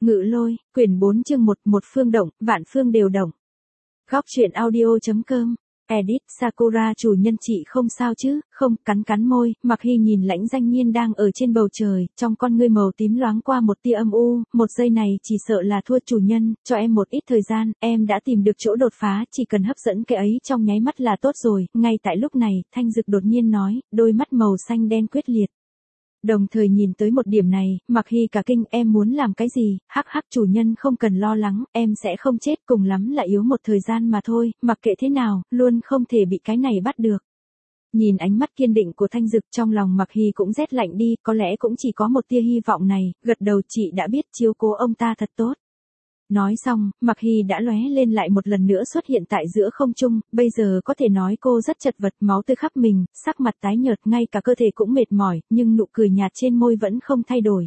Ngự lôi, quyển 4 chương 1, một phương động, vạn phương đều động. Góc truyện audio.com. Edit Sakura chủ nhân chị không sao chứ, không, cắn môi, Mặc Hy nhìn Lãnh Danh Nhiên đang ở trên bầu trời, trong con ngươi màu tím loáng qua một tia âm u, một giây này chỉ sợ là thua chủ nhân, cho em một ít thời gian, em đã tìm được chỗ đột phá, chỉ cần hấp dẫn cái ấy trong nháy mắt là tốt rồi, ngay tại lúc này, Thanh Dực đột nhiên nói, đôi mắt màu xanh đen quyết liệt. Đồng thời nhìn tới một điểm này, Mặc Hy cả kinh, em muốn làm cái gì, hắc chủ nhân không cần lo lắng, em sẽ không chết, cùng lắm là yếu một thời gian mà thôi, mặc kệ thế nào, luôn không thể bị cái này bắt được. Nhìn ánh mắt kiên định của Thanh Dực trong lòng Mặc Hy cũng rét lạnh đi, có lẽ cũng chỉ có một tia hy vọng này, gật đầu chị đã biết chiếu cố ông ta thật tốt. Nói xong, Mặc Hy đã lóe lên lại một lần nữa xuất hiện tại giữa không trung, bây giờ có thể nói cô rất chật vật, máu tươi khắp mình, sắc mặt tái nhợt, ngay cả cơ thể cũng mệt mỏi, nhưng nụ cười nhạt trên môi vẫn không thay đổi.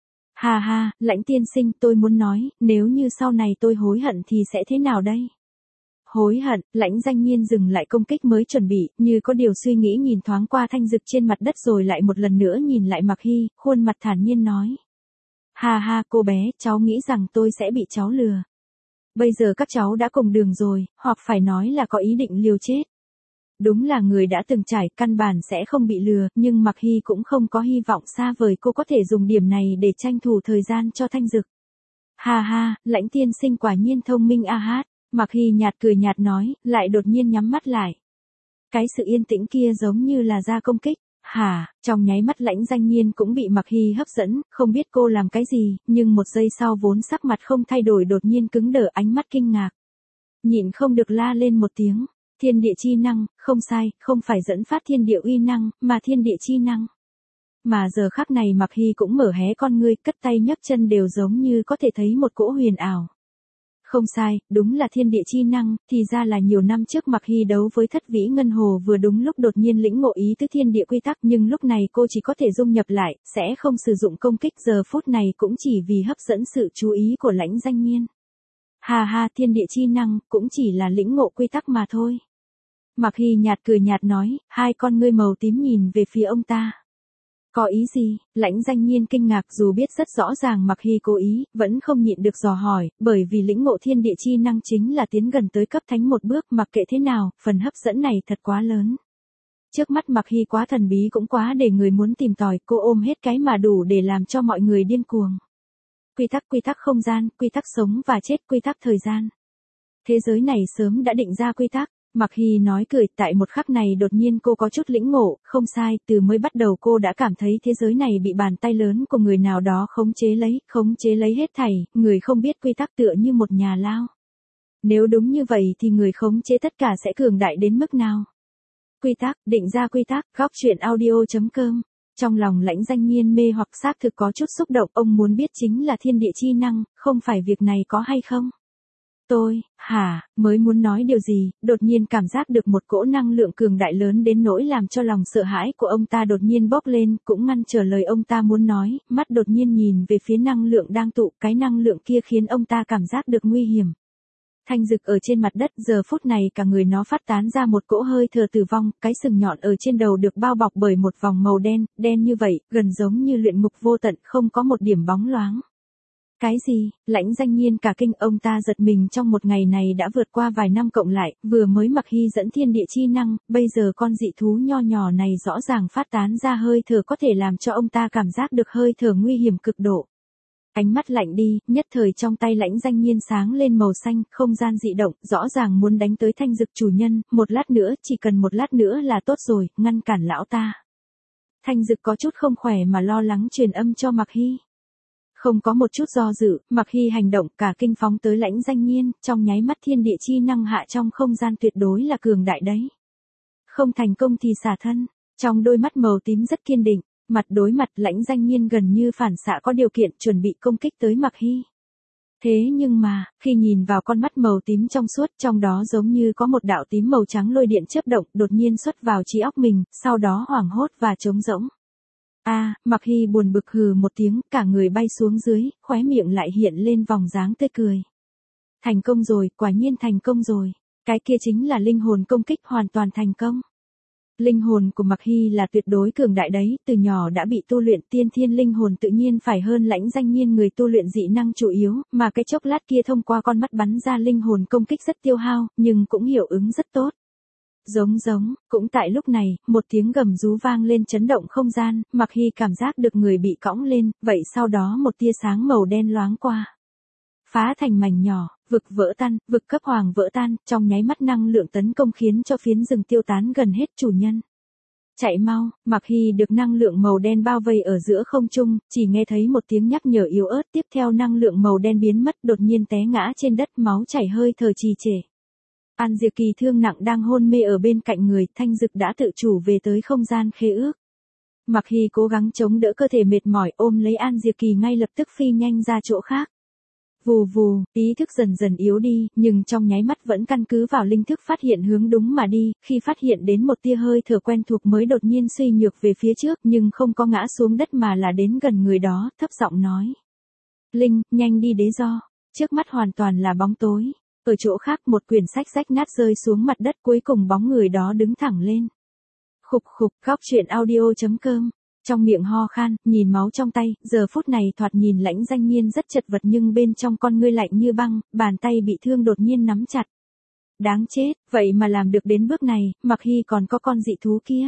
Ha ha, Lãnh tiên sinh, tôi muốn nói, nếu như sau này tôi hối hận thì sẽ thế nào đây? Hối hận, Lãnh Danh Nhiên dừng lại công kích mới chuẩn bị, như có điều suy nghĩ nhìn thoáng qua Thanh Dực trên mặt đất rồi lại một lần nữa nhìn lại Mặc Hy, khuôn mặt thản nhiên nói. Ha ha, cô bé, cháu nghĩ rằng tôi sẽ bị cháu lừa. Bây giờ các cháu đã cùng đường rồi, hoặc phải nói là có ý định liều chết. Đúng là người đã từng trải, căn bản sẽ không bị lừa, nhưng Mặc Hy cũng không có hy vọng xa vời cô có thể dùng điểm này để tranh thủ thời gian cho Thanh Dực. Ha ha, Lãnh tiên sinh quả nhiên thông minh a hát, Mặc Hy nhạt cười nhạt nói, lại đột nhiên nhắm mắt lại. Cái sự yên tĩnh kia giống như là ra công kích. Hả, trong nháy mắt Lãnh Danh Nhiên cũng bị Mặc Hy hấp dẫn, không biết cô làm cái gì, nhưng một giây sau vốn sắc mặt không thay đổi đột nhiên cứng đờ, ánh mắt kinh ngạc. Nhịn không được la lên một tiếng, thiên địa chi năng, không sai, không phải dẫn phát thiên địa uy năng, mà thiên địa chi năng. Mà giờ khắc này Mặc Hy cũng mở hé con ngươi, cất tay nhấc chân đều giống như có thể thấy một cỗ huyền ảo. Không sai, đúng là thiên địa chi năng, thì ra là nhiều năm trước Mặc Hy đấu với Thất Vĩ Ngân Hồ vừa đúng lúc đột nhiên lĩnh ngộ ý tứ thiên địa quy tắc, nhưng lúc này cô chỉ có thể dung nhập lại, sẽ không sử dụng công kích, giờ phút này cũng chỉ vì hấp dẫn sự chú ý của Lãnh Danh Nhiên. Ha ha, thiên địa chi năng, cũng chỉ là lĩnh ngộ quy tắc mà thôi. Mặc Hy nhạt cười nhạt nói, hai con ngươi màu tím nhìn về phía ông ta. Có ý gì? Lãnh Danh Nhiên kinh ngạc, dù biết rất rõ ràng Mặc Hy cố ý, vẫn không nhịn được dò hỏi, bởi vì lĩnh ngộ thiên địa chi năng chính là tiến gần tới cấp thánh một bước, mặc kệ thế nào, phần hấp dẫn này thật quá lớn. Trước mắt Mặc Hy quá thần bí cũng quá để người muốn tìm tòi, cô ôm hết cái mà đủ để làm cho mọi người điên cuồng. Quy tắc không gian, quy tắc sống và chết, quy tắc thời gian. Thế giới này sớm đã định ra quy tắc. Mặc Hy nói cười, tại một khắc này đột nhiên cô có chút lĩnh ngộ, không sai, từ mới bắt đầu cô đã cảm thấy thế giới này bị bàn tay lớn của người nào đó khống chế lấy hết thảy, người không biết quy tắc tựa như một nhà lao. Nếu đúng như vậy thì người khống chế tất cả sẽ cường đại đến mức nào? Quy tắc, định ra quy tắc, góc truyện audio.com. Trong lòng Lãnh Danh Nhiên mê hoặc xác thực có chút xúc động, ông muốn biết chính là thiên địa chi năng, không phải việc này có hay không? Mới muốn nói điều gì, đột nhiên cảm giác được một cỗ năng lượng cường đại lớn đến nỗi làm cho lòng sợ hãi của ông ta đột nhiên bốc lên, cũng ngăn trở lời ông ta muốn nói, mắt đột nhiên nhìn về phía năng lượng đang tụ, cái năng lượng kia khiến ông ta cảm giác được nguy hiểm. Thanh Dực ở trên mặt đất, giờ phút này cả người nó phát tán ra một cỗ hơi thở tử vong, cái sừng nhọn ở trên đầu được bao bọc bởi một vòng màu đen như vậy, gần giống như luyện ngục vô tận, không có một điểm bóng loáng. Cái gì? Lãnh Danh Nhiên cả kinh, ông ta giật mình, trong một ngày này đã vượt qua vài năm cộng lại, vừa mới Mặc Hy dẫn thiên địa chi năng, bây giờ con dị thú nho nhỏ này rõ ràng phát tán ra hơi thở có thể làm cho ông ta cảm giác được hơi thở nguy hiểm cực độ. Ánh mắt lạnh đi, nhất thời trong tay Lãnh Danh Nhiên sáng lên màu xanh, không gian dị động, rõ ràng muốn đánh tới Thanh Dực chủ nhân, một lát nữa, chỉ cần một lát nữa là tốt rồi, ngăn cản lão ta. Thanh Dực có chút không khỏe mà lo lắng truyền âm cho Mặc Hy. Không có một chút do dự, Mặc Hy hành động, cả kinh phóng tới Lãnh Danh Nhiên, trong nháy mắt thiên địa chi năng hạ trong không gian tuyệt đối là cường đại đấy. Không thành công thì xả thân, trong đôi mắt màu tím rất kiên định, mặt đối mặt Lãnh Danh Nhiên gần như phản xạ có điều kiện chuẩn bị công kích tới Mặc Hy. Thế nhưng mà, khi nhìn vào con mắt màu tím trong suốt, trong đó giống như có một đạo tím màu trắng lôi điện chớp động, đột nhiên xuất vào trí óc mình, sau đó hoảng hốt và trống rỗng. Mặc Hy buồn bực hừ một tiếng, cả người bay xuống dưới, khóe miệng lại hiện lên vòng dáng tươi cười. Thành công rồi, quả nhiên thành công rồi. Cái kia chính là linh hồn công kích hoàn toàn thành công. Linh hồn của Mạc Hy là tuyệt đối cường đại đấy, từ nhỏ đã bị tu luyện tiên thiên linh hồn tự nhiên phải hơn Lãnh Danh Nhiên người tu luyện dị năng chủ yếu, mà cái chốc lát kia thông qua con mắt bắn ra linh hồn công kích rất tiêu hao, nhưng cũng hiệu ứng rất tốt. Giống, cũng tại lúc này, một tiếng gầm rú vang lên chấn động không gian, Mạc Hy cảm giác được người bị cõng lên, vậy sau đó một tia sáng màu đen loáng qua. Phá thành mảnh nhỏ, vực vỡ tan, vực cấp hoàng vỡ tan, trong nháy mắt năng lượng tấn công khiến cho phiến rừng tiêu tán gần hết chủ nhân. Chạy mau, Mạc Hy được năng lượng màu đen bao vây ở giữa không trung, chỉ nghe thấy một tiếng nhắc nhở yếu ớt, tiếp theo năng lượng màu đen biến mất, đột nhiên té ngã trên đất, máu chảy hơi thở trì trệ. An Diệp Kỳ thương nặng đang hôn mê ở bên cạnh người, Thanh Dực đã tự chủ về tới không gian khế ước. Mạc Hy cố gắng chống đỡ cơ thể mệt mỏi, ôm lấy An Diệp Kỳ ngay lập tức phi nhanh ra chỗ khác. Vù vù, ý thức dần dần yếu đi, nhưng trong nháy mắt vẫn căn cứ vào linh thức phát hiện hướng đúng mà đi, khi phát hiện đến một tia hơi thở quen thuộc mới đột nhiên suy nhược về phía trước nhưng không có ngã xuống đất mà là đến gần người đó, thấp giọng nói. Linh, nhanh đi đế do. Trước mắt hoàn toàn là bóng tối. Ở chỗ khác một quyển sách rách nát rơi xuống mặt đất, cuối cùng bóng người đó đứng thẳng lên. Khục, góc truyện audio.com. Trong miệng ho khan, nhìn máu trong tay, giờ phút này thoạt nhìn Lãnh Danh Nhiên rất chật vật nhưng bên trong con ngươi lạnh như băng, bàn tay bị thương đột nhiên nắm chặt. Đáng chết, vậy mà làm được đến bước này, Mạc Hy còn có con dị thú kia.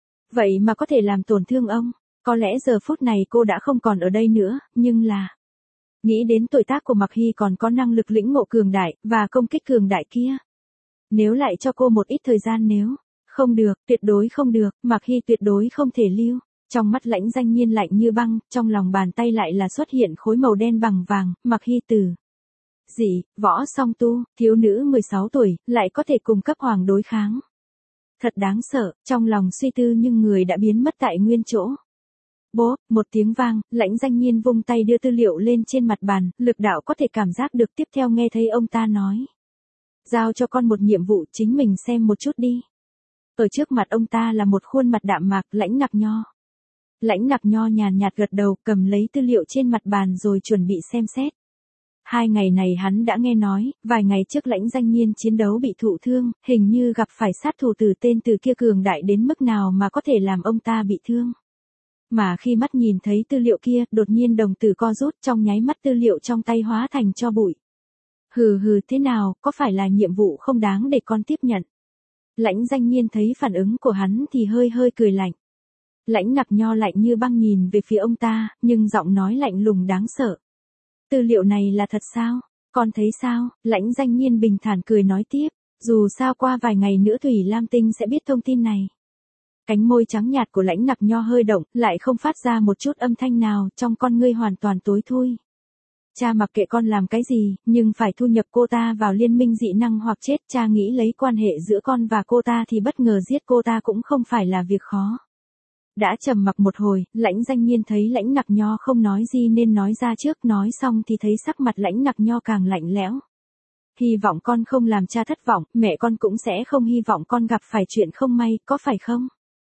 Vậy mà có thể làm tổn thương ông, có lẽ giờ phút này cô đã không còn ở đây nữa, nhưng là... Nghĩ đến tuổi tác của Mạc Hy còn có năng lực lĩnh ngộ cường đại, và công kích cường đại kia. Nếu lại cho cô một ít thời gian nếu... Không được, tuyệt đối không được, Mạc Hy tuyệt đối không thể lưu. Trong mắt Lãnh Danh Nhiên lạnh như băng, trong lòng bàn tay lại là xuất hiện khối màu đen bằng vàng, Mạc Hy Tử. Dị, võ song tu, thiếu nữ 16 tuổi, lại có thể cùng cấp hoàng đối kháng. Thật đáng sợ, trong lòng suy tư nhưng người đã biến mất tại nguyên chỗ. Bố, một tiếng vang, Lãnh Danh Nhiên vung tay đưa tư liệu lên trên mặt bàn, lực đạo có thể cảm giác được, tiếp theo nghe thấy ông ta nói. Giao cho con một nhiệm vụ, chính mình xem một chút đi. Ở trước mặt ông ta là một khuôn mặt đạm mạc, Lãnh Nặc Nho. Lãnh Nặc Nho nhàn nhạt gật đầu, cầm lấy tư liệu trên mặt bàn rồi chuẩn bị xem xét. 2 ngày này hắn đã nghe nói, vài ngày trước Lãnh Danh Nhiên chiến đấu bị thụ thương, hình như gặp phải sát thủ từ tên từ kia cường đại đến mức nào mà có thể làm ông ta bị thương. Mà khi mắt nhìn thấy tư liệu kia, đột nhiên đồng tử co rút, trong nháy mắt tư liệu trong tay hóa thành tro bụi. Hừ, thế nào, có phải là nhiệm vụ không đáng để con tiếp nhận? Lãnh Danh Nhiên thấy phản ứng của hắn thì hơi cười lạnh. Lãnh Nặc Nho lạnh như băng nhìn về phía ông ta, nhưng giọng nói lạnh lùng đáng sợ. Tư liệu này là thật sao? Con thấy sao? Lãnh Danh Nhiên bình thản cười nói tiếp, dù sao qua vài ngày nữa Thủy Lam Tinh sẽ biết thông tin này. Cánh môi trắng nhạt của Lãnh Nặc Nho hơi động, lại không phát ra một chút âm thanh nào, trong con ngươi hoàn toàn tối thui. Cha mặc kệ con làm cái gì, nhưng phải thu nhập cô ta vào liên minh dị năng hoặc chết, cha nghĩ lấy quan hệ giữa con và cô ta thì bất ngờ giết cô ta cũng không phải là việc khó. Đã trầm mặc một hồi, Lãnh Danh Nhiên thấy Lãnh Nặc Nho không nói gì nên nói ra trước, nói xong thì thấy sắc mặt Lãnh Nặc Nho càng lạnh lẽo. Hy vọng con không làm cha thất vọng, mẹ con cũng sẽ không hy vọng con gặp phải chuyện không may, có phải không?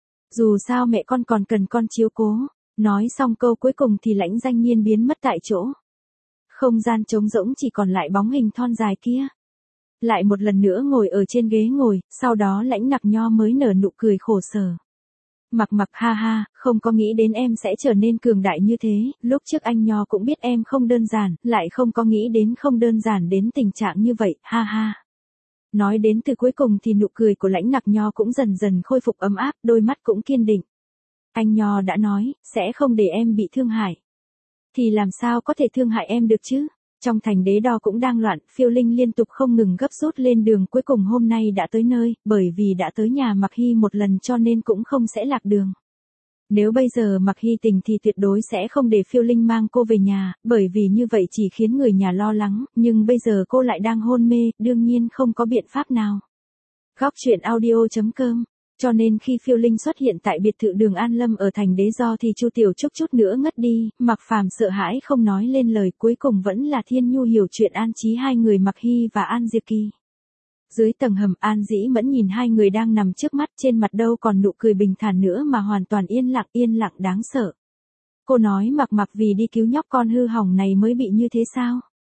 Dù sao mẹ con còn cần con chiếu cố. Nói xong câu cuối cùng thì Lãnh Danh Nhiên biến mất tại chỗ. Không gian trống rỗng chỉ còn lại bóng hình thon dài kia. Lại một lần nữa ngồi ở trên ghế ngồi, sau đó Lãnh Nặc Nho mới nở nụ cười khổ sở. Mặc ha, không có nghĩ đến em sẽ trở nên cường đại như thế, lúc trước anh Nho cũng biết em không đơn giản, lại không có nghĩ đến không đơn giản đến tình trạng như vậy, ha. Nói đến từ cuối cùng thì nụ cười của Lãnh Nặc Nho cũng dần dần khôi phục ấm áp, đôi mắt cũng kiên định. Anh Nho đã nói, sẽ không để em bị thương hại. Thì làm sao có thể thương hại em được chứ? Trong thành Đế Đo cũng đang loạn, Phiêu Linh liên tục không ngừng gấp rút lên đường, cuối cùng hôm nay đã tới nơi, bởi vì đã tới nhà Mạc Hy một lần cho nên cũng không sẽ lạc đường. Nếu bây giờ Mạc Hy tỉnh thì tuyệt đối sẽ không để Phiêu Linh mang cô về nhà, bởi vì như vậy chỉ khiến người nhà lo lắng, nhưng bây giờ cô lại đang hôn mê, đương nhiên không có biện pháp nào. Góc truyện audio.com. Cho nên khi Phiêu Linh xuất hiện tại biệt thự đường An Lâm ở thành Đế Do thì Chu Tiểu Trúc chút nữa ngất đi, Mạc Phàm sợ hãi không nói lên lời, cuối cùng vẫn là Thiên Nhu hiểu chuyện an trí hai người Mạc Hy và An Diệp Kỳ. Dưới tầng hầm, An Dĩ Mẫn nhìn hai người đang nằm trước mắt, trên mặt đâu còn nụ cười bình thản nữa mà hoàn toàn yên lặng đáng sợ. Cô nói Mạc vì đi cứu nhóc con hư hỏng này mới bị như thế sao?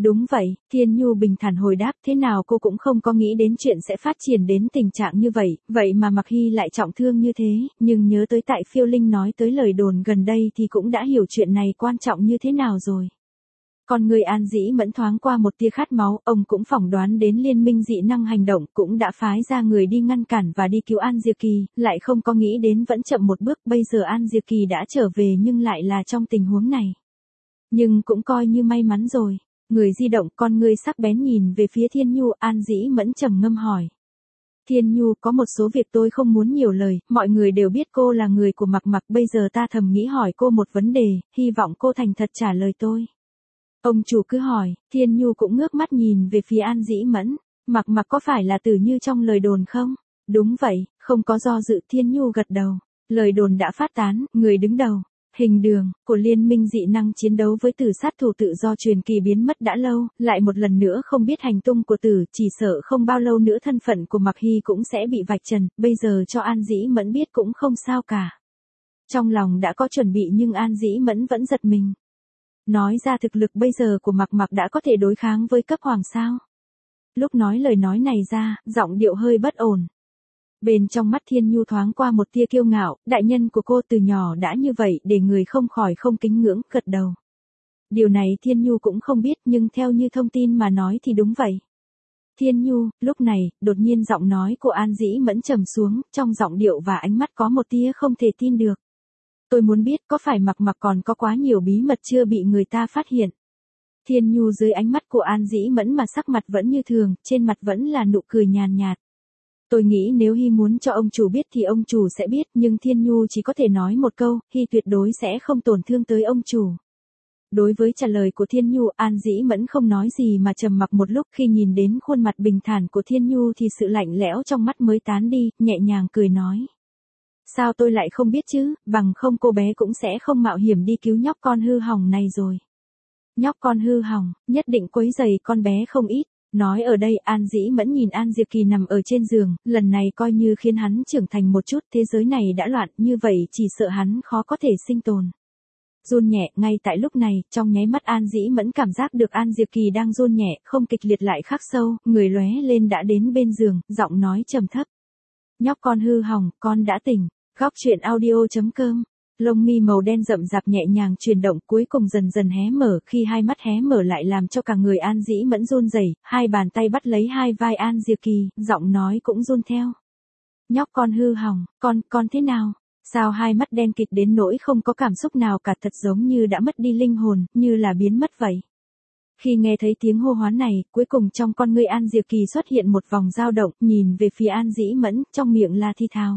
Đúng vậy, Thiên Nhu bình thản hồi đáp, thế nào cô cũng không có nghĩ đến chuyện sẽ phát triển đến tình trạng như vậy, vậy mà Mạc Hy lại trọng thương như thế, nhưng nhớ tới tại Phiêu Linh nói tới lời đồn gần đây thì cũng đã hiểu chuyện này quan trọng như thế nào rồi. Còn người An Dĩ Mẫn thoáng qua một tia khát máu, ông cũng phỏng đoán đến liên minh dị năng hành động, cũng đã phái ra người đi ngăn cản và đi cứu An Diệp Kỳ, lại không có nghĩ đến vẫn chậm một bước, bây giờ An Diệp Kỳ đã trở về nhưng lại là trong tình huống này. Nhưng cũng coi như may mắn rồi. Người di động, con ngươi sắc bén nhìn về phía Thiên Nhu, An Dĩ Mẫn trầm ngâm hỏi. Thiên Nhu, có một số việc tôi không muốn nhiều lời, mọi người đều biết cô là người của Mạc Mạc, bây giờ ta thầm nghĩ hỏi cô một vấn đề, hy vọng cô thành thật trả lời tôi. Ông chủ cứ hỏi, Thiên Nhu cũng ngước mắt nhìn về phía An Dĩ Mẫn, Mạc Mạc có phải là Tử Như trong lời đồn không? Đúng vậy, không có do dự, Thiên Nhu gật đầu. Lời đồn đã phát tán, người đứng đầu, hình đường, của liên minh dị năng chiến đấu với tử sát thủ tự do truyền kỳ biến mất đã lâu, lại một lần nữa không biết hành tung của tử, chỉ sợ không bao lâu nữa thân phận của Mạc Hy cũng sẽ bị vạch trần, bây giờ cho An Dĩ Mẫn biết cũng không sao cả. Trong lòng đã có chuẩn bị nhưng An Dĩ Mẫn vẫn giật mình. Nói ra thực lực bây giờ của Mạc Mạc đã có thể đối kháng với cấp hoàng sao. Lúc nói lời nói này ra, giọng điệu hơi bất ổn. Bên trong mắt Thiên Nhu thoáng qua một tia kiêu ngạo, đại nhân của cô từ nhỏ đã như vậy để người không khỏi không kính ngưỡng, gật đầu. Điều này Thiên Nhu cũng không biết nhưng theo như thông tin mà nói thì đúng vậy. Thiên Nhu, lúc này, đột nhiên giọng nói của An Dĩ Mẫn trầm xuống, trong giọng điệu và ánh mắt có một tia không thể tin được. Tôi muốn biết có phải Mạc Mạc còn có quá nhiều bí mật chưa bị người ta phát hiện. Thiên Nhu dưới ánh mắt của An Dĩ Mẫn mà sắc mặt vẫn như thường, trên mặt vẫn là nụ cười nhàn nhạt. Tôi nghĩ nếu Hy muốn cho ông chủ biết thì ông chủ sẽ biết, nhưng Thiên Nhu chỉ có thể nói một câu, Hy tuyệt đối sẽ không tổn thương tới ông chủ. Đối với trả lời của Thiên Nhu, An Dĩ Mẫn không nói gì mà trầm mặc một lúc, khi nhìn đến khuôn mặt bình thản của Thiên Nhu thì sự lạnh lẽo trong mắt mới tán đi, nhẹ nhàng cười nói. Sao tôi lại không biết chứ, bằng không cô bé cũng sẽ không mạo hiểm đi cứu nhóc con hư hỏng này rồi. Nhóc con hư hỏng, nhất định quấy rầy con bé không ít. Nói ở đây An Dĩ Mẫn nhìn An Diệp Kỳ nằm ở trên giường, lần này coi như khiến hắn trưởng thành một chút, thế giới này đã loạn, như vậy chỉ sợ hắn khó có thể sinh tồn. Run nhẹ, ngay tại lúc này, trong nháy mắt An Dĩ Mẫn cảm giác được An Diệp Kỳ đang run nhẹ, không kịch liệt lại khắc sâu, người lóe lên đã đến bên giường, giọng nói trầm thấp. Nhóc con hư hỏng, con đã tỉnh. Góc truyện audio.com. Lông mi màu đen rậm rạp nhẹ nhàng chuyển động, cuối cùng dần dần hé mở, khi hai mắt hé mở lại làm cho cả người An Dĩ Mẫn run rẩy, hai bàn tay bắt lấy hai vai An Diệp Kỳ, giọng nói cũng run theo. Nhóc con hư hỏng, con thế nào? Sao hai mắt đen kịt đến nỗi không có cảm xúc nào cả, thật giống như đã mất đi linh hồn, như là biến mất vậy. Khi nghe thấy tiếng hô hoán này, cuối cùng trong con ngươi An Diệp Kỳ xuất hiện một vòng dao động, nhìn về phía An Dĩ Mẫn, trong miệng là thi thào.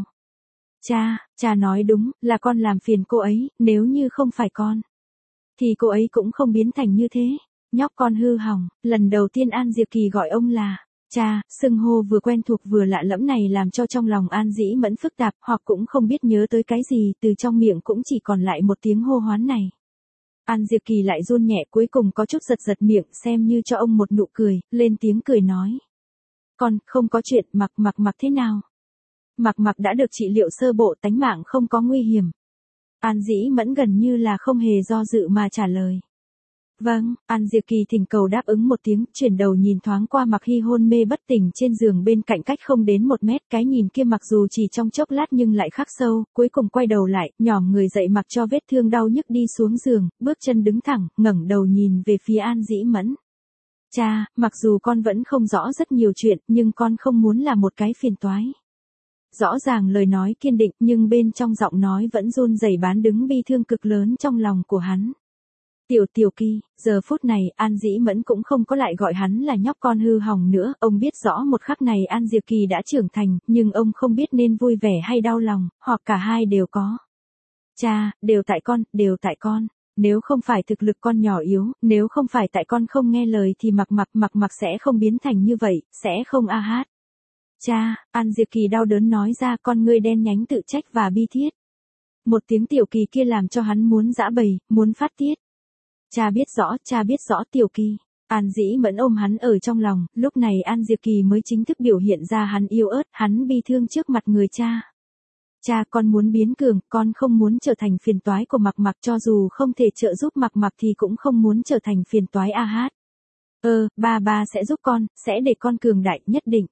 Cha nói đúng, là con làm phiền cô ấy, nếu như không phải con, thì cô ấy cũng không biến thành như thế. Nhóc con hư hỏng, lần đầu tiên An Diệp Kỳ gọi ông là cha, xưng hô vừa quen thuộc vừa lạ lẫm này làm cho trong lòng An Dĩ Mẫn phức tạp, hoặc cũng không biết nhớ tới cái gì, từ trong miệng cũng chỉ còn lại một tiếng hô hoán này. An Diệp Kỳ lại run nhẹ, cuối cùng có chút giật miệng, xem như cho ông một nụ cười, lên tiếng cười nói. Con, không có chuyện, Mặc thế nào? Mặc đã được trị liệu sơ bộ, tánh mạng không có nguy hiểm. An Dĩ Mẫn gần như là không hề do dự mà trả lời. Vâng, An Diệp Kỳ thỉnh cầu đáp ứng một tiếng, chuyển đầu nhìn thoáng qua Mạc Hy hôn mê bất tỉnh trên giường bên cạnh cách không đến 1 mét, cái nhìn kia mặc dù chỉ trong chốc lát nhưng lại khắc sâu, cuối cùng quay đầu lại, nhòm người dậy mặc cho vết thương đau nhức đi xuống giường, bước chân đứng thẳng, ngẩng đầu nhìn về phía An Dĩ Mẫn. Cha, mặc dù con vẫn không rõ rất nhiều chuyện, nhưng con không muốn là một cái phiền toái. Rõ ràng lời nói kiên định nhưng bên trong giọng nói vẫn run rẩy bán đứng bi thương cực lớn trong lòng của hắn. Tiểu Kỳ, giờ phút này An Dĩ Mẫn cũng không có lại gọi hắn là nhóc con hư hỏng nữa, ông biết rõ một khắc này An Diệp Kỳ đã trưởng thành, nhưng ông không biết nên vui vẻ hay đau lòng, hoặc cả hai đều có. Cha, đều tại con. Nếu không phải thực lực con nhỏ yếu, nếu không phải tại con không nghe lời thì mặc sẽ không biến thành như vậy, sẽ không a hát. Cha, An Diệp Kỳ đau đớn nói ra, con ngươi đen nhánh tự trách và bi thiết. Một tiếng Tiểu Kỳ kia làm cho hắn muốn giã bầy, muốn phát tiết. Cha biết rõ Tiểu Kỳ. An Dĩ Mẫn ôm hắn ở trong lòng, lúc này An Diệp Kỳ mới chính thức biểu hiện ra hắn yêu ớt, hắn bi thương trước mặt người cha. Cha, con muốn biến cường, con không muốn trở thành phiền toái của Mặc, cho dù không thể trợ giúp Mặc thì cũng không muốn trở thành phiền toái a hát. Ba sẽ giúp con, sẽ để con cường đại, nhất định.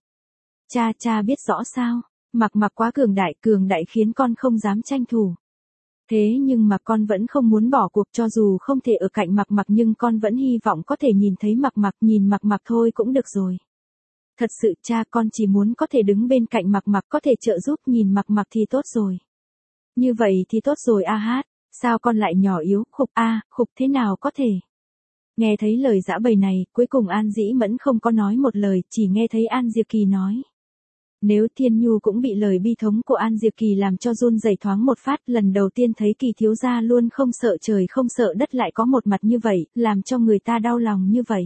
Cha biết rõ sao, Mặc quá cường đại khiến con không dám tranh thủ. Thế nhưng mà con vẫn không muốn bỏ cuộc, cho dù không thể ở cạnh Mặc nhưng con vẫn hy vọng có thể nhìn thấy Mặc, nhìn Mặc thôi cũng được rồi. Thật sự cha, con chỉ muốn có thể đứng bên cạnh Mặc, có thể trợ giúp nhìn Mặc thì tốt rồi. Như vậy thì tốt rồi a hát, sao con lại nhỏ yếu, khục thế nào có thể. Nghe thấy lời giã bầy này, cuối cùng An Dĩ Mẫn không có nói một lời, chỉ nghe thấy An Diệp Kỳ nói. Nếu Thiên Nhu cũng bị lời bi thống của An Diệp Kỳ làm cho run rẩy thoáng một phát, lần đầu tiên thấy Kỳ thiếu gia luôn không sợ trời không sợ đất lại có một mặt như vậy, làm cho người ta đau lòng như vậy.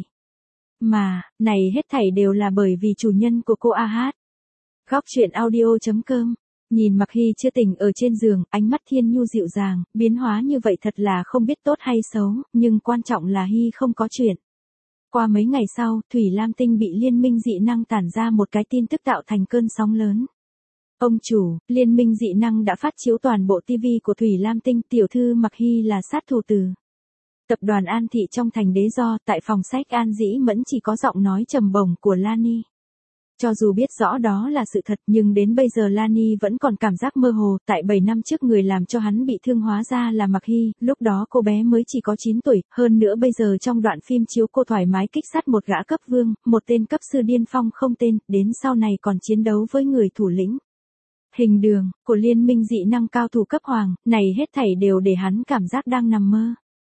Mà, này hết thảy đều là bởi vì chủ nhân của cô a hát. Góc truyện audio.com. Nhìn Mặc Hy chưa tỉnh ở trên giường, ánh mắt Thiên Nhu dịu dàng, biến hóa như vậy thật là không biết tốt hay xấu, nhưng quan trọng là Hy không có chuyện. Qua mấy ngày sau, Thủy Lam Tinh bị liên minh dị năng tản ra một cái tin tức tạo thành cơn sóng lớn. Ông chủ, liên minh dị năng đã phát chiếu toàn bộ TV của Thủy Lam Tinh, tiểu thư Mặc Hy là sát thủ từ tập đoàn An Thị trong thành Đế Do. Tại phòng sách An Dĩ Mẫn chỉ có giọng nói trầm bổng của Lani. Cho dù biết rõ đó là sự thật nhưng đến bây giờ Lani vẫn còn cảm giác mơ hồ, tại 7 năm trước người làm cho hắn bị thương hóa ra là Mặc Hy, lúc đó cô bé mới chỉ có 9 tuổi, hơn nữa bây giờ trong đoạn phim chiếu cô thoải mái kích sát một gã cấp vương, một tên cấp sư điên phong không tên, đến sau này còn chiến đấu với người thủ lĩnh hình đường của liên minh dị năng cao thủ cấp hoàng, này hết thảy đều để hắn cảm giác đang nằm mơ.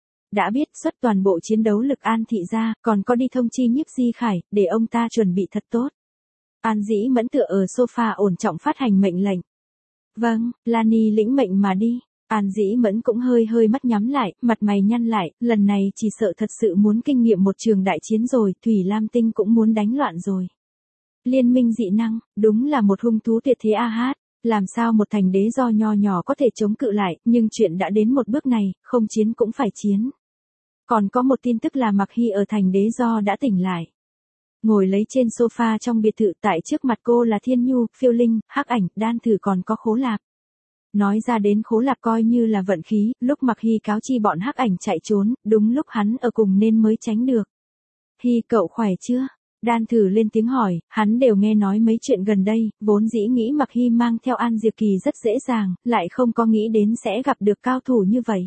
Đã biết xuất toàn bộ chiến đấu lực An Thị ra, còn có đi thông chi Nhiếp Di Khải, để ông ta chuẩn bị thật tốt. An Dĩ Mẫn tựa ở sofa ổn trọng phát hành mệnh lệnh. Vâng, Lani lĩnh mệnh mà đi. An Dĩ Mẫn cũng hơi mắt nhắm lại, mặt mày nhăn lại, lần này chỉ sợ thật sự muốn kinh nghiệm một trường đại chiến rồi, Thủy Lam Tinh cũng muốn đánh loạn rồi. Liên minh dị năng, đúng là một hung thú tuyệt thế a hát, làm sao một thành Đế Do nho nhỏ có thể chống cự lại, nhưng chuyện đã đến một bước này, không chiến cũng phải chiến. Còn có một tin tức là Mặc Hy ở thành Đế Do đã tỉnh lại. Ngồi lấy trên sofa trong biệt thự, tại trước mặt cô là Thiên Nhu, Phiêu Linh, Hắc Ảnh, Đan Thử còn có Khố Lạp. Nói ra đến Khố Lạp coi như là vận khí, lúc Mặc Hy cáo chi bọn Hắc Ảnh chạy trốn, đúng lúc hắn ở cùng nên mới tránh được. Hy cậu khỏe chưa? Đan Thử lên tiếng hỏi, hắn đều nghe nói mấy chuyện gần đây, vốn dĩ nghĩ Mặc Hy mang theo An Diệp Kỳ rất dễ dàng, lại không có nghĩ đến sẽ gặp được cao thủ như vậy.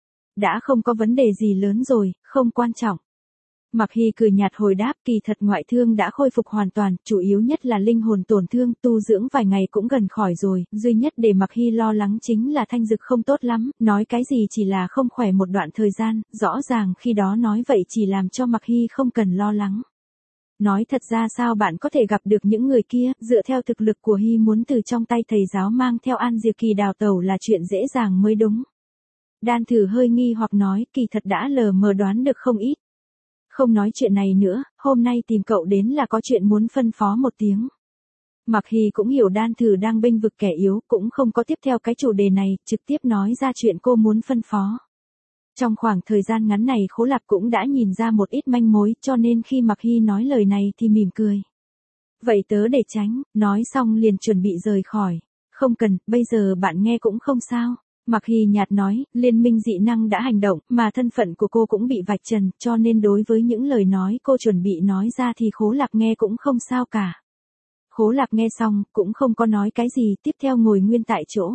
Đã không có vấn đề gì lớn rồi, không quan trọng. Mặc Hy cười nhạt hồi đáp, kỳ thật ngoại thương đã khôi phục hoàn toàn, chủ yếu nhất là linh hồn tổn thương, tu dưỡng vài ngày cũng gần khỏi rồi, duy nhất để Mặc Hy lo lắng chính là thanh dực không tốt lắm, nói cái gì chỉ là không khỏe một đoạn thời gian, rõ ràng khi đó nói vậy chỉ làm cho Mặc Hy không cần lo lắng. Nói thật ra sao bạn có thể gặp được những người kia, dựa theo thực lực của Hy muốn từ trong tay thầy giáo mang theo An Diệp Kỳ đào tẩu là chuyện dễ dàng mới đúng. Đan Thử hơi nghi hoặc nói, kỳ thật đã lờ mờ đoán được không ít. Không nói chuyện này nữa, hôm nay tìm cậu đến là có chuyện muốn phân phó một tiếng. Mặc Hy cũng hiểu Đan Thử đang bênh vực kẻ yếu, cũng không có tiếp theo cái chủ đề này, trực tiếp nói ra chuyện cô muốn phân phó. Trong khoảng thời gian ngắn này Khố Lạp cũng đã nhìn ra một ít manh mối, cho nên khi Mặc Hy nói lời này thì mỉm cười. Vậy tớ để tránh, nói xong liền chuẩn bị rời khỏi. Không cần, bây giờ bạn nghe cũng không sao. Mặc Hy nhạt nói, liên minh dị năng đã hành động, mà thân phận của cô cũng bị vạch trần, cho nên đối với những lời nói cô chuẩn bị nói ra thì Khố Lạp nghe cũng không sao cả. Khố Lạp nghe xong, cũng không có nói cái gì, tiếp theo ngồi nguyên tại chỗ.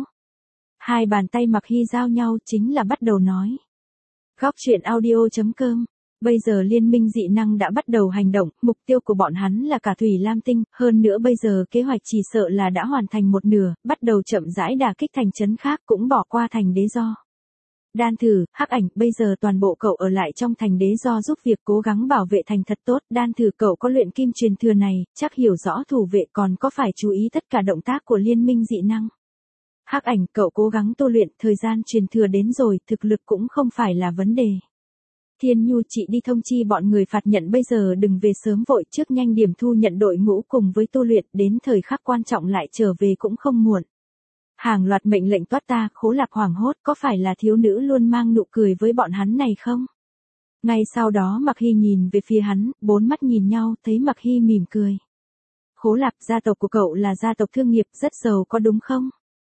Hai bàn tay Mặc Hy giao nhau chính là bắt đầu nói. Góc truyện audio.com. Bây giờ liên minh dị năng đã bắt đầu hành động, mục tiêu của bọn hắn là cả Thủy Lam Tinh, hơn nữa bây giờ kế hoạch chỉ sợ là đã hoàn thành một nửa, bắt đầu chậm rãi đả kích thành trấn khác cũng bỏ qua thành Đế Do. Đan Thử, Hắc Ảnh, bây giờ toàn bộ cậu ở lại trong thành Đế Do giúp việc cố gắng bảo vệ thành thật tốt. Đan Thử cậu có luyện kim truyền thừa này, chắc hiểu rõ thủ vệ còn có phải chú ý tất cả động tác của liên minh dị năng. Hắc Ảnh, cậu cố gắng tu luyện, thời gian truyền thừa đến rồi, thực lực cũng không phải là vấn đề. Thiên Nhu, chị đi thông chi bọn người phạt nhận bây giờ đừng về sớm vội, trước nhanh điểm thu nhận đội ngũ cùng với tu luyện, đến thời khắc quan trọng lại trở về cũng không muộn. Hàng loạt mệnh lệnh toát ta, Khố Lạp hoảng hốt, có phải là thiếu nữ luôn mang nụ cười với bọn hắn này không? Ngay sau đó Mặc Hy nhìn về phía hắn, bốn mắt nhìn nhau, thấy Mặc Hy mỉm cười. Khố Lạp, gia tộc của cậu là gia tộc thương nghiệp, rất giàu có đúng không?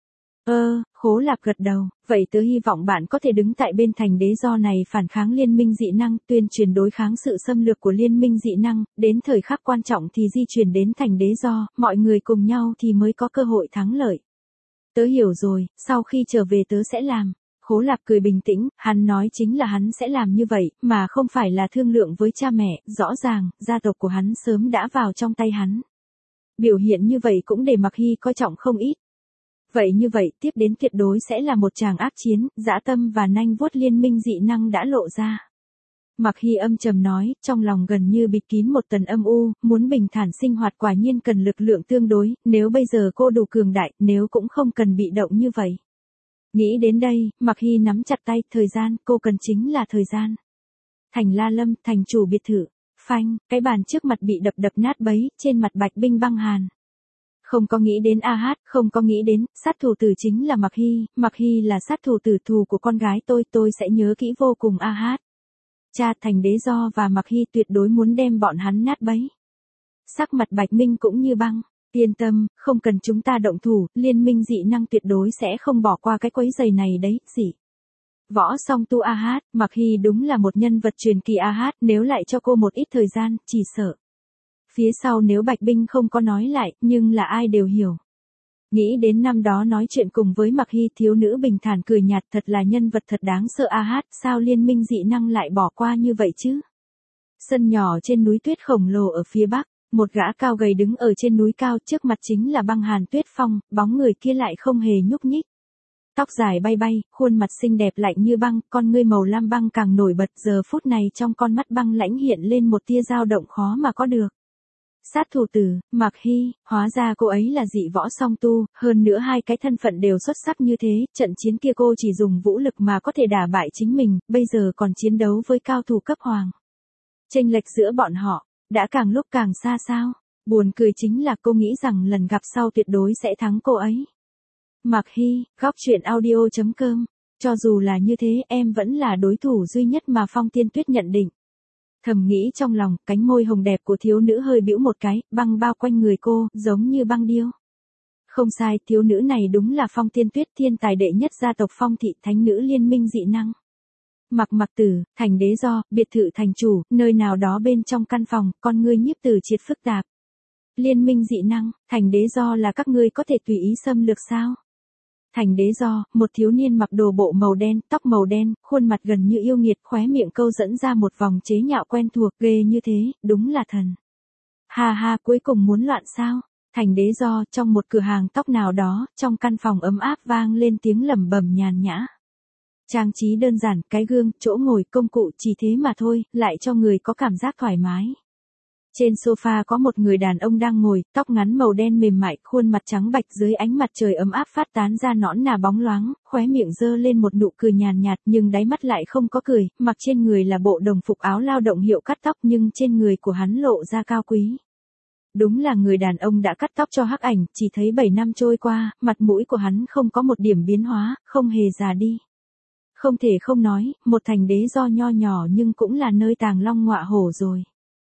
Khố Lạp gật đầu, vậy tớ hy vọng bạn có thể đứng tại bên Thành Đế Do này phản kháng liên minh dị năng, tuyên truyền đối kháng sự xâm lược của liên minh dị năng, đến thời khắc quan trọng thì di chuyển đến Thành Đế Do, mọi người cùng nhau thì mới có cơ hội thắng lợi. Tớ hiểu rồi, sau khi trở về tớ sẽ làm. Khố Lạp cười bình tĩnh, hắn nói chính là hắn sẽ làm như vậy, mà không phải là thương lượng với cha mẹ, rõ ràng, gia tộc của hắn sớm đã vào trong tay hắn. Biểu hiện như vậy cũng để Mạc Hy coi trọng không ít. Vậy như vậy, tiếp đến tuyệt đối sẽ là một tràng ác chiến, dã tâm và nanh vuốt liên minh dị năng đã lộ ra. Mạc Hy âm trầm nói, trong lòng gần như bịt kín một tầng âm u, muốn bình thản sinh hoạt quả nhiên cần lực lượng tương đối, nếu bây giờ cô đủ cường đại, nếu cũng không cần bị động như vậy. Nghĩ đến đây, Mạc Hy nắm chặt tay, thời gian, cô cần chính là thời gian. Thành La Lâm, thành chủ biệt thự, phanh, cái bàn trước mặt bị đập nát bấy, trên mặt Bạch Binh băng hàn. Không có nghĩ đến không có nghĩ đến, sát thủ tử chính là Mạc Hy là sát thủ tử thù của con gái tôi sẽ nhớ kỹ vô cùng Cha Thành Đế Do và Mạc Hy tuyệt đối muốn đem bọn hắn nát bấy. Sắc mặt Bạch Minh cũng như băng, yên tâm, không cần chúng ta động thủ, liên minh dị năng tuyệt đối sẽ không bỏ qua cái quấy giày này đấy, gì. Võ song tu Mạc Hy đúng là một nhân vật truyền kỳ nếu lại cho cô một ít thời gian, chỉ sợ. Phía sau nếu Bạch Binh không có nói lại, nhưng là ai đều hiểu. Nghĩ đến năm đó nói chuyện cùng với Mạc Hy, thiếu nữ bình thản cười nhạt, thật là nhân vật thật đáng sợ sao liên minh dị năng lại bỏ qua như vậy chứ? Sân nhỏ trên núi tuyết khổng lồ ở phía bắc, một gã cao gầy đứng ở trên núi cao, trước mặt chính là băng hàn tuyết phong, bóng người kia lại không hề nhúc nhích. Tóc dài bay bay, khuôn mặt xinh đẹp lạnh như băng, con ngươi màu lam băng càng nổi bật, giờ phút này trong con mắt băng lãnh hiện lên một tia dao động khó mà có được. Sát thủ tử, Mạc Hy, hóa ra cô ấy là dị võ song tu, hơn nữa hai cái thân phận đều xuất sắc như thế, trận chiến kia cô chỉ dùng vũ lực mà có thể đả bại chính mình, bây giờ còn chiến đấu với cao thủ cấp hoàng. Chênh lệch giữa bọn họ, đã càng lúc càng xa sao, buồn cười chính là cô nghĩ rằng lần gặp sau tuyệt đối sẽ thắng cô ấy. Mạc Hy, góc truyện audio.com, cho dù là như thế em vẫn là đối thủ duy nhất mà Phong Tiên Tuyết nhận định. Thầm nghĩ trong lòng, cánh môi hồng đẹp của thiếu nữ hơi bĩu một cái, băng bao quanh người cô, giống như băng điêu. Không sai, thiếu nữ này đúng là Phong Tiên Tuyết, thiên tài đệ nhất gia tộc Phong thị, thánh nữ liên minh dị năng. Mạc Tử, Thành Đế Do, biệt thự thành chủ, nơi nào đó bên trong căn phòng, con ngươi Nhiếp Tử Triệt phức tạp. Liên minh dị năng, Thành Đế Do là các ngươi có thể tùy ý xâm lược sao? Thành Đế Do, một thiếu niên mặc đồ bộ màu đen, tóc màu đen, khuôn mặt gần như yêu nghiệt, khóe miệng câu dẫn ra một vòng chế nhạo quen thuộc, ghê như thế, đúng là thần. Ha, cuối cùng muốn loạn sao? Thành Đế Do, trong một cửa hàng tóc nào đó, trong căn phòng ấm áp vang lên tiếng lẩm bẩm nhàn nhã. Trang trí đơn giản, cái gương, chỗ ngồi, công cụ chỉ thế mà thôi, lại cho người có cảm giác thoải mái. Trên sofa có một người đàn ông đang ngồi, tóc ngắn màu đen mềm mại, khuôn mặt trắng bạch dưới ánh mặt trời ấm áp phát tán ra nõn nà bóng loáng, khóe miệng giơ lên một nụ cười nhàn nhạt nhưng đáy mắt lại không có cười, mặc trên người là bộ đồng phục áo lao động hiệu cắt tóc nhưng trên người của hắn lộ ra cao quý. Đúng là người đàn ông đã cắt tóc cho Hắc Ảnh, chỉ thấy 7 năm trôi qua, mặt mũi của hắn không có một điểm biến hóa, không hề già đi. Không thể không nói, một Thành Đế Do nho nhỏ nhưng cũng là nơi tàng long ngọa hổ rồi.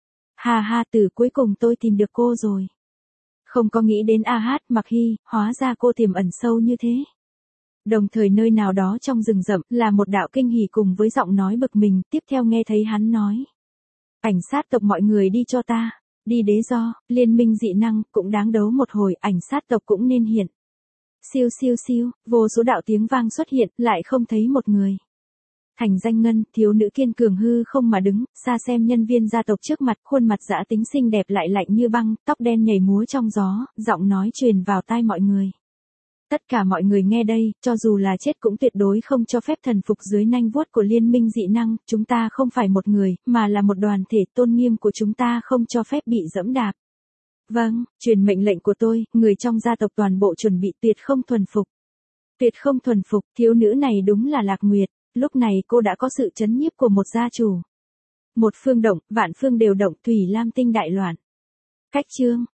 Ha, từ cuối cùng tôi tìm được cô rồi. Không có nghĩ đến Mạc Hy, hóa ra cô tiềm ẩn sâu như thế. Đồng thời nơi nào đó trong rừng rậm là một đạo kinh hỉ cùng với giọng nói bực mình, tiếp theo nghe thấy hắn nói. Ảnh sát tộc mọi người đi cho ta, đi Đế Do, liên minh dị năng, cũng đáng đấu một hồi, ảnh sát tộc cũng nên hiện. Siêu, vô số đạo tiếng vang xuất hiện, lại không thấy một người. Thành Danh Ngân, thiếu nữ kiên cường hư không mà đứng, xa xem nhân viên gia tộc trước mặt, khuôn mặt dã tính xinh đẹp lại lạnh như băng, tóc đen nhảy múa trong gió, giọng nói truyền vào tai mọi người. Tất cả mọi người nghe đây, cho dù là chết cũng tuyệt đối không cho phép thần phục dưới nanh vuốt của liên minh dị năng, chúng ta không phải một người, mà là một đoàn thể, tôn nghiêm của chúng ta không cho phép bị dẫm đạp. Vâng, truyền mệnh lệnh của tôi, người trong gia tộc toàn bộ chuẩn bị tuyệt không thuần phục. Tuyệt không thuần phục, thiếu nữ này đúng là Lạc Nguyệt. Lúc này cô đã có sự chấn nhiếp của một gia chủ. Một phương động, vạn phương đều động, Thủy Lam tinh đại loạn. Cách chương.